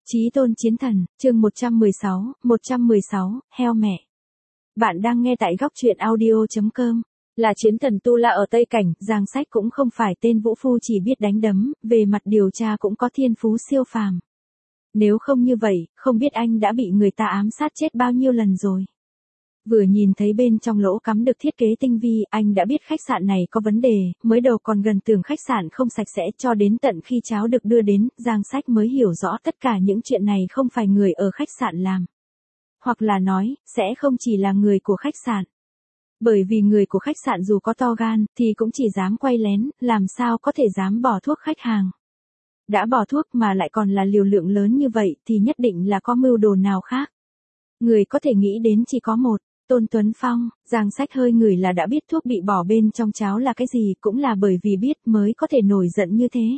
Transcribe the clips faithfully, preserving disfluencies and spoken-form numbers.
Chí tôn chiến thần, chương một trăm mười sáu, một trăm mười sáu, heo mẹ. Bạn đang nghe tại góc truyện audio.com. Là chiến thần Tu La ở Tây Cảnh, Giang Sách cũng không phải tên vũ phu chỉ biết đánh đấm, về mặt điều tra cũng có thiên phú siêu phàm. Nếu không như vậy, không biết anh đã bị người ta ám sát chết bao nhiêu lần rồi. Vừa nhìn thấy bên trong lỗ cắm được thiết kế tinh vi, anh đã biết khách sạn này có vấn đề, mới đầu còn gần tưởng khách sạn không sạch sẽ, cho đến tận khi cháo được đưa đến, Giang Sách mới hiểu rõ tất cả những chuyện này không phải người ở khách sạn làm. Hoặc là nói, sẽ không chỉ là người của khách sạn. Bởi vì người của khách sạn dù có to gan, thì cũng chỉ dám quay lén, làm sao có thể dám bỏ thuốc khách hàng. Đã bỏ thuốc mà lại còn là liều lượng lớn như vậy thì nhất định là có mưu đồ nào khác. Người có thể nghĩ đến chỉ có một. Tôn Tuấn Phong. Giang Sách hơi ngửi là đã biết thuốc bị bỏ bên trong cháo là cái gì, cũng là bởi vì biết mới có thể nổi giận như thế.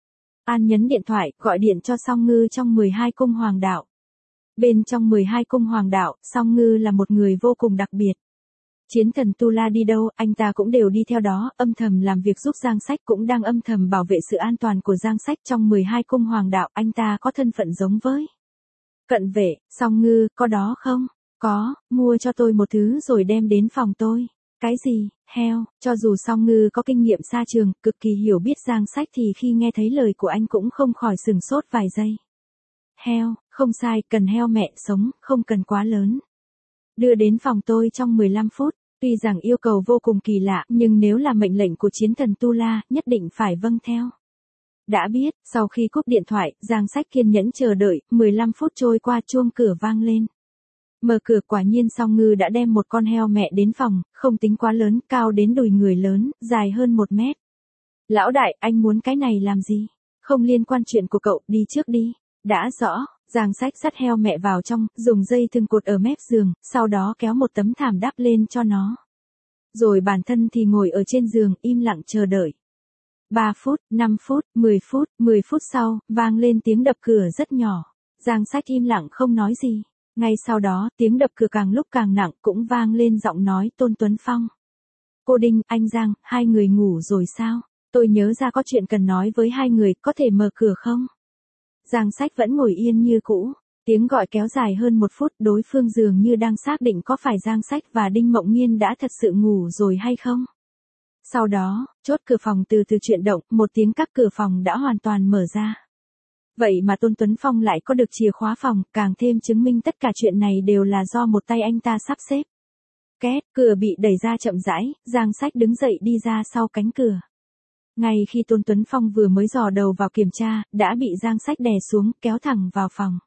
An nhấn điện thoại, gọi điện cho Song Ngư trong mười hai cung hoàng đạo. Bên trong mười hai cung hoàng đạo, Song Ngư là một người vô cùng đặc biệt. Chiến thần Tu La đi đâu, anh ta cũng đều đi theo đó, âm thầm làm việc giúp Giang Sách, cũng đang âm thầm bảo vệ sự an toàn của Giang Sách trong mười hai cung hoàng đạo. Anh ta có thân phận giống với cận vệ. Song Ngư, có đó không? Có, mua cho tôi một thứ rồi đem đến phòng tôi. Cái gì? Heo. Cho dù Song Ngư có kinh nghiệm xa trường, cực kỳ hiểu biết Giang Sách, thì khi nghe thấy lời của anh cũng không khỏi sửng sốt vài giây. Heo, không sai, cần heo mẹ sống, không cần quá lớn. Đưa đến phòng tôi trong mười lăm phút. Tuy rằng yêu cầu vô cùng kỳ lạ, nhưng nếu là mệnh lệnh của chiến thần Tu La, nhất định phải vâng theo. Đã biết. Sau khi cúp điện thoại, Giang Sách kiên nhẫn chờ đợi, mười lăm phút trôi qua, chuông cửa vang lên. Mở cửa, quả nhiên Song Ngư đã đem một con heo mẹ đến phòng, không tính quá lớn, cao đến đùi người lớn, dài hơn một mét. Lão đại, anh muốn cái này làm gì? Không liên quan chuyện của cậu, đi trước đi. Đã rõ. Giang Sách dắt heo mẹ vào trong, dùng dây thừng cột ở mép giường, sau đó kéo một tấm thảm đắp lên cho nó. Rồi bản thân thì ngồi ở trên giường, im lặng chờ đợi. ba phút, năm phút, mười phút, mười phút sau, vang lên tiếng đập cửa rất nhỏ. Giang Sách im lặng không nói gì. Ngay sau đó, tiếng đập cửa càng lúc càng nặng, cũng vang lên giọng nói Tôn Tuấn Phong. Cô Đinh, anh Giang, hai người ngủ rồi sao? Tôi nhớ ra có chuyện cần nói với hai người, có thể mở cửa không? Giang Sách vẫn ngồi yên như cũ. Tiếng gọi kéo dài hơn một phút, đối phương dường như đang xác định có phải Giang Sách và Đinh Mộng Nghiên đã thật sự ngủ rồi hay không. Sau đó, chốt cửa phòng từ từ chuyển động, một tiếng các cửa phòng đã hoàn toàn mở ra. Vậy mà Tôn Tuấn Phong lại có được chìa khóa phòng, càng thêm chứng minh tất cả chuyện này đều là do một tay anh ta sắp xếp. Két, cửa bị đẩy ra chậm rãi, Giang Sách đứng dậy đi ra sau cánh cửa. Ngay khi Tôn Tuấn Phong vừa mới dò đầu vào kiểm tra, đã bị Giang Sách đè xuống, kéo thẳng vào phòng.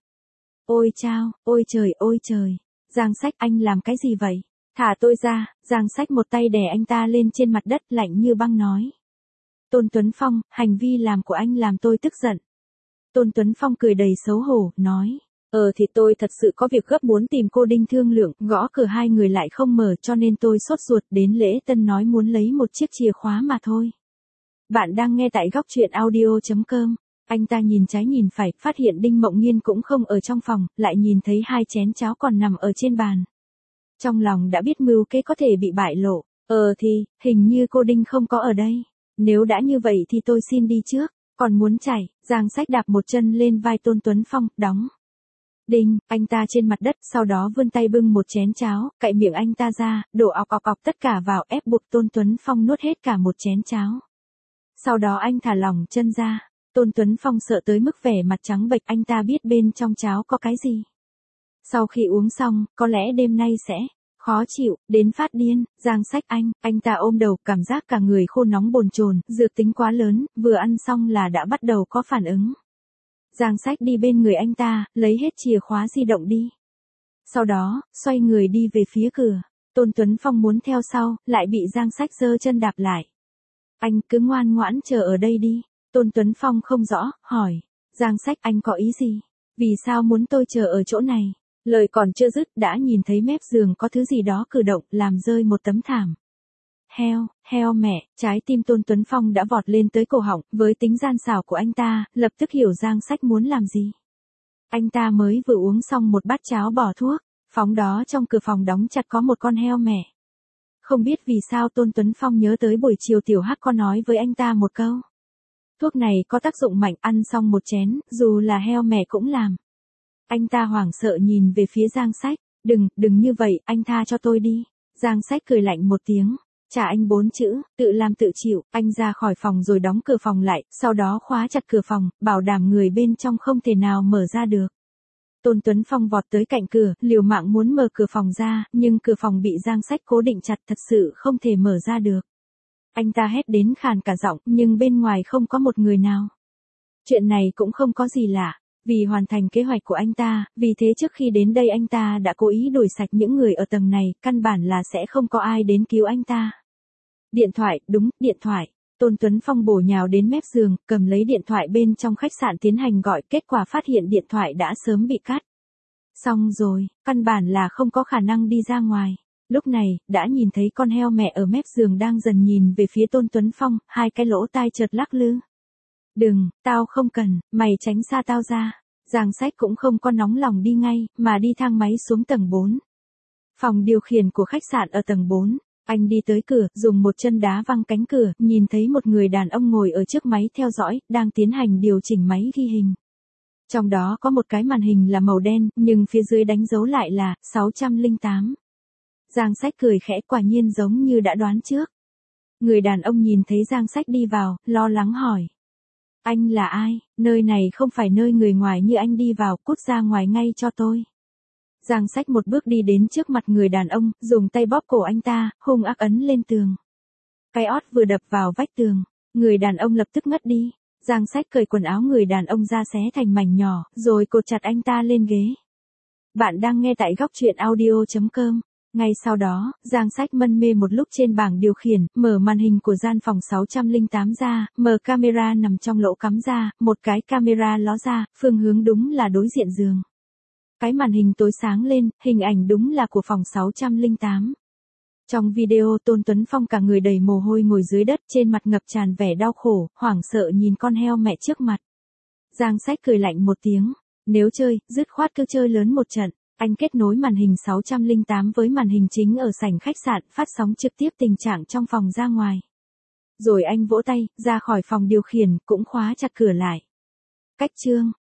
Ôi chao, ôi trời, ôi trời. Giang Sách, anh làm cái gì vậy? Thả tôi ra. Giang Sách một tay đè anh ta lên trên mặt đất, lạnh như băng nói. Tôn Tuấn Phong, hành vi làm của anh làm tôi tức giận. Tôn Tuấn Phong cười đầy xấu hổ, nói. Ờ thì tôi thật sự có việc gấp muốn tìm cô Đinh thương lượng, gõ cửa hai người lại không mở, cho nên tôi sốt ruột đến lễ tân nói muốn lấy một chiếc chìa khóa mà thôi. Bạn đang nghe tại góc truyện audio.com. Anh ta nhìn trái nhìn phải, phát hiện Đinh Mộng Nghiên cũng không ở trong phòng, lại nhìn thấy hai chén cháo còn nằm ở trên bàn. Trong lòng đã biết mưu kế có thể bị bại lộ. Ờ thì, hình như cô Đinh không có ở đây. Nếu đã như vậy thì tôi xin đi trước. Còn muốn chạy. Giang Sách đạp một chân lên vai Tôn Tuấn Phong, đóng. Đinh, anh ta trên mặt đất, sau đó vươn tay bưng một chén cháo, cạy miệng anh ta ra, đổ ọc ọc ọc tất cả vào, ép buộc Tôn Tuấn Phong nuốt hết cả một chén cháo. Sau đó anh thả lỏng chân ra. Tôn Tuấn Phong sợ tới mức vẻ mặt trắng bệch, anh ta biết bên trong cháo có cái gì. Sau khi uống xong, có lẽ đêm nay sẽ khó chịu, đến phát điên. Giang Sách, anh, anh ta ôm đầu, cảm giác cả người khô nóng bồn chồn, dược tính quá lớn, vừa ăn xong là đã bắt đầu có phản ứng. Giang Sách đi bên người anh ta, lấy hết chìa khóa di động đi. Sau đó, xoay người đi về phía cửa. Tôn Tuấn Phong muốn theo sau, lại bị Giang Sách giơ chân đạp lại. Anh cứ ngoan ngoãn chờ ở đây đi. Tôn Tuấn Phong không rõ, hỏi. Giang Sách, anh có ý gì? Vì sao muốn tôi chờ ở chỗ này? Lời còn chưa dứt, đã nhìn thấy mép giường có thứ gì đó cử động, làm rơi một tấm thảm. Heo, heo mẹ, trái tim Tôn Tuấn Phong đã vọt lên tới cổ họng, với tính gian xảo của anh ta, lập tức hiểu Giang Sách muốn làm gì. Anh ta mới vừa uống xong một bát cháo bỏ thuốc, phóng đó trong cửa phòng đóng chặt có một con heo mẹ. Không biết vì sao Tôn Tuấn Phong nhớ tới buổi chiều Tiểu Hắc có nói với anh ta một câu. Thuốc này có tác dụng mạnh, ăn xong một chén, dù là heo mẹ cũng làm. Anh ta hoảng sợ nhìn về phía Giang Sách. Đừng, đừng như vậy, anh tha cho tôi đi. Giang Sách cười lạnh một tiếng. Trả anh bốn chữ, tự làm tự chịu. Anh ra khỏi phòng rồi đóng cửa phòng lại, sau đó khóa chặt cửa phòng, bảo đảm người bên trong không thể nào mở ra được. Tôn Tuấn Phong vọt tới cạnh cửa, liều mạng muốn mở cửa phòng ra, nhưng cửa phòng bị Giang Sách cố định chặt, thật sự không thể mở ra được. Anh ta hét đến khàn cả giọng, nhưng bên ngoài không có một người nào. Chuyện này cũng không có gì lạ. Vì hoàn thành kế hoạch của anh ta, vì thế trước khi đến đây anh ta đã cố ý đuổi sạch những người ở tầng này, căn bản là sẽ không có ai đến cứu anh ta. Điện thoại, đúng, điện thoại. Tôn Tuấn Phong bổ nhào đến mép giường, cầm lấy điện thoại bên trong khách sạn tiến hành gọi, kết quả phát hiện điện thoại đã sớm bị cắt. Xong rồi, căn bản là không có khả năng đi ra ngoài. Lúc này, đã nhìn thấy con heo mẹ ở mép giường đang dần nhìn về phía Tôn Tuấn Phong, hai cái lỗ tai chợt lắc lư. Đừng, tao không cần, mày tránh xa tao ra. Giang Sách cũng không có nóng lòng đi ngay, mà đi thang máy xuống tầng bốn. Phòng điều khiển của khách sạn ở tầng bốn. Anh đi tới cửa, dùng một chân đá văng cánh cửa, nhìn thấy một người đàn ông ngồi ở trước máy theo dõi, đang tiến hành điều chỉnh máy ghi hình. Trong đó có một cái màn hình là màu đen, nhưng phía dưới đánh dấu lại là sáu trăm lẻ tám. Giang Sách cười khẽ, quả nhiên giống như đã đoán trước. Người đàn ông nhìn thấy Giang Sách đi vào, lo lắng hỏi. Anh là ai? Nơi này không phải nơi người ngoài như anh đi vào, cút ra ngoài ngay cho tôi. Giang Sách một bước đi đến trước mặt người đàn ông, dùng tay bóp cổ anh ta, hung ác ấn lên tường. Cái ót vừa đập vào vách tường, người đàn ông lập tức ngất đi. Giang Sách cởi quần áo người đàn ông ra xé thành mảnh nhỏ, rồi cột chặt anh ta lên ghế. Bạn đang nghe tại góc truyện audio chấm com. Ngay sau đó, Giang Sách mân mê một lúc trên bảng điều khiển, mở màn hình của gian phòng sáu trăm lẻ tám ra, mở camera nằm trong lỗ cắm ra, một cái camera ló ra, phương hướng đúng là đối diện giường. Cái màn hình tối sáng lên, hình ảnh đúng là của phòng sáu trăm lẻ tám. Trong video Tôn Tuấn Phong cả người đầy mồ hôi ngồi dưới đất, trên mặt ngập tràn vẻ đau khổ, hoảng sợ nhìn con heo mẹ trước mặt. Giang Sách cười lạnh một tiếng, nếu chơi, dứt khoát cứ chơi lớn một trận. Anh kết nối màn hình sáu trăm lẻ tám với màn hình chính ở sảnh khách sạn, phát sóng trực tiếp tình trạng trong phòng ra ngoài. Rồi anh vỗ tay, ra khỏi phòng điều khiển, cũng khóa chặt cửa lại. Cách chương